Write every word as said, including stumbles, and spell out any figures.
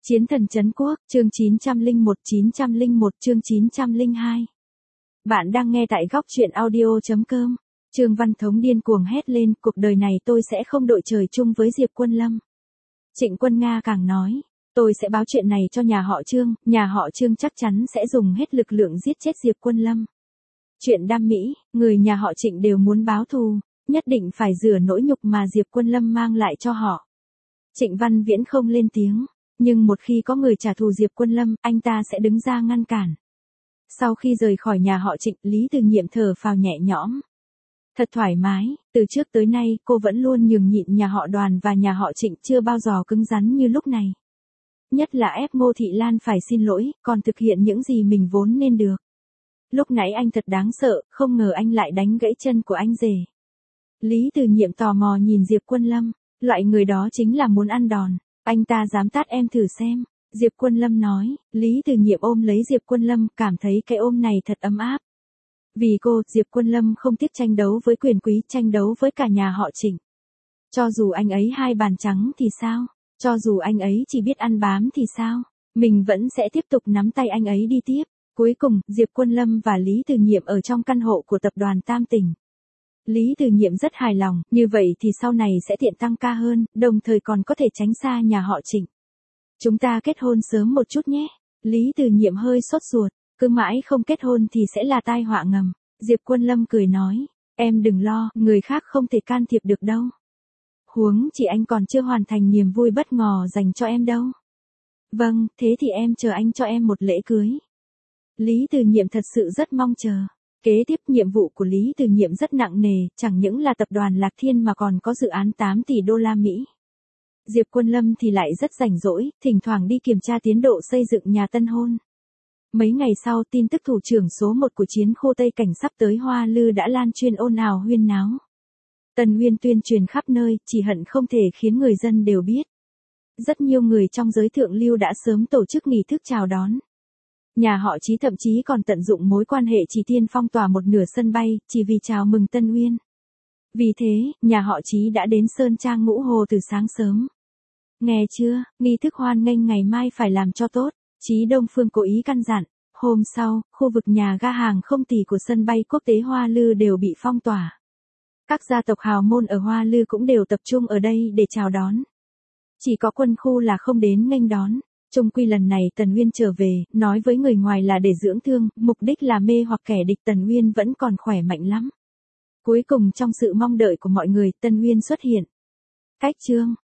Chiến thần trấn quốc, chương chín trăm lẻ một chín trăm lẻ một chương chín trăm lẻ hai. Bạn đang nghe tại góc truyện audio chấm com. Trương Văn Thống điên cuồng hét lên, cuộc đời này tôi sẽ không đội trời chung với Diệp Quân Lâm. Trịnh Quân Nga càng nói, tôi sẽ báo chuyện này cho nhà họ Trương, nhà họ Trương chắc chắn sẽ dùng hết lực lượng giết chết Diệp Quân Lâm. Chuyện đam mỹ, người nhà họ Trịnh đều muốn báo thù, nhất định phải rửa nỗi nhục mà Diệp Quân Lâm mang lại cho họ. Trịnh Văn Viễn không lên tiếng, nhưng một khi có người trả thù Diệp Quân Lâm, anh ta sẽ đứng ra ngăn cản. Sau khi rời khỏi nhà họ Trịnh, Lý Từ Nhiệm thở phào nhẹ nhõm. Thật thoải mái, từ trước tới nay cô vẫn luôn nhường nhịn nhà họ Đoàn và nhà họ Trịnh, chưa bao giờ cứng rắn như lúc này. Nhất là ép Ngô Thị Lan phải xin lỗi, còn thực hiện những gì mình vốn nên được. Lúc nãy anh thật đáng sợ, không ngờ anh lại đánh gãy chân của anh rể. Lý Từ Nhiệm tò mò nhìn Diệp Quân Lâm, loại người đó chính là muốn ăn đòn. Anh ta dám tát em thử xem, Diệp Quân Lâm nói. Lý Từ Nhiệm ôm lấy Diệp Quân Lâm, cảm thấy cái ôm này thật ấm áp. Vì cô, Diệp Quân Lâm không tiếc tranh đấu với quyền quý, tranh đấu với cả nhà họ Trịnh. Cho dù anh ấy hai bàn trắng thì sao? Cho dù anh ấy chỉ biết ăn bám thì sao? Mình vẫn sẽ tiếp tục nắm tay anh ấy đi tiếp. Cuối cùng, Diệp Quân Lâm và Lý Từ Nhiệm ở trong căn hộ của tập đoàn Tam Tỉnh. Lý Từ Nhiệm rất hài lòng, như vậy thì sau này sẽ tiện tăng ca hơn, đồng thời còn có thể tránh xa nhà họ Trịnh. Chúng ta kết hôn sớm một chút nhé. Lý Từ Nhiệm hơi sốt ruột, cứ mãi không kết hôn thì sẽ là tai họa ngầm. Diệp Quân Lâm cười nói, em đừng lo, người khác không thể can thiệp được đâu. Huống chỉ anh còn chưa hoàn thành niềm vui bất ngờ dành cho em đâu. Vâng, thế thì em chờ anh cho em một lễ cưới. Lý Từ Nhiệm thật sự rất mong chờ. Kế tiếp nhiệm vụ của Lý Từ Nhiệm rất nặng nề, chẳng những là tập đoàn Lạc Thiên mà còn có dự án tám tỷ đô la Mỹ. Diệp Quân Lâm thì lại rất rảnh rỗi, thỉnh thoảng đi kiểm tra tiến độ xây dựng nhà tân hôn. Mấy ngày sau, tin tức thủ trưởng số một của chiến khu Tây Cảnh sắp tới Hoa Lư đã lan truyền ồn ào huyên náo. Tần Uyên tuyên truyền khắp nơi, chỉ hận không thể khiến người dân đều biết. Rất nhiều người trong giới thượng lưu đã sớm tổ chức nghi thức chào đón. Nhà họ Chí thậm chí còn tận dụng mối quan hệ chỉ tiên phong tỏa một nửa sân bay, chỉ vì chào mừng Tân Uyên. Vì thế, nhà họ Chí đã đến Sơn Trang Ngũ Hồ từ sáng sớm. Nghe chưa, nghi thức hoan nghênh ngày mai phải làm cho tốt, Chí Đông Phương cố ý căn dặn. Hôm sau, khu vực nhà ga hàng không tỷ của sân bay quốc tế Hoa Lư đều bị phong tỏa. Các gia tộc hào môn ở Hoa Lư cũng đều tập trung ở đây để chào đón. Chỉ có quân khu là không đến nghênh đón. Chung quy lần này Tần Uyên trở về, nói với người ngoài là để dưỡng thương, mục đích là mê hoặc kẻ địch. Tần Uyên vẫn còn khỏe mạnh lắm. Cuối cùng trong sự mong đợi của mọi người, Tần Uyên xuất hiện. Cách chương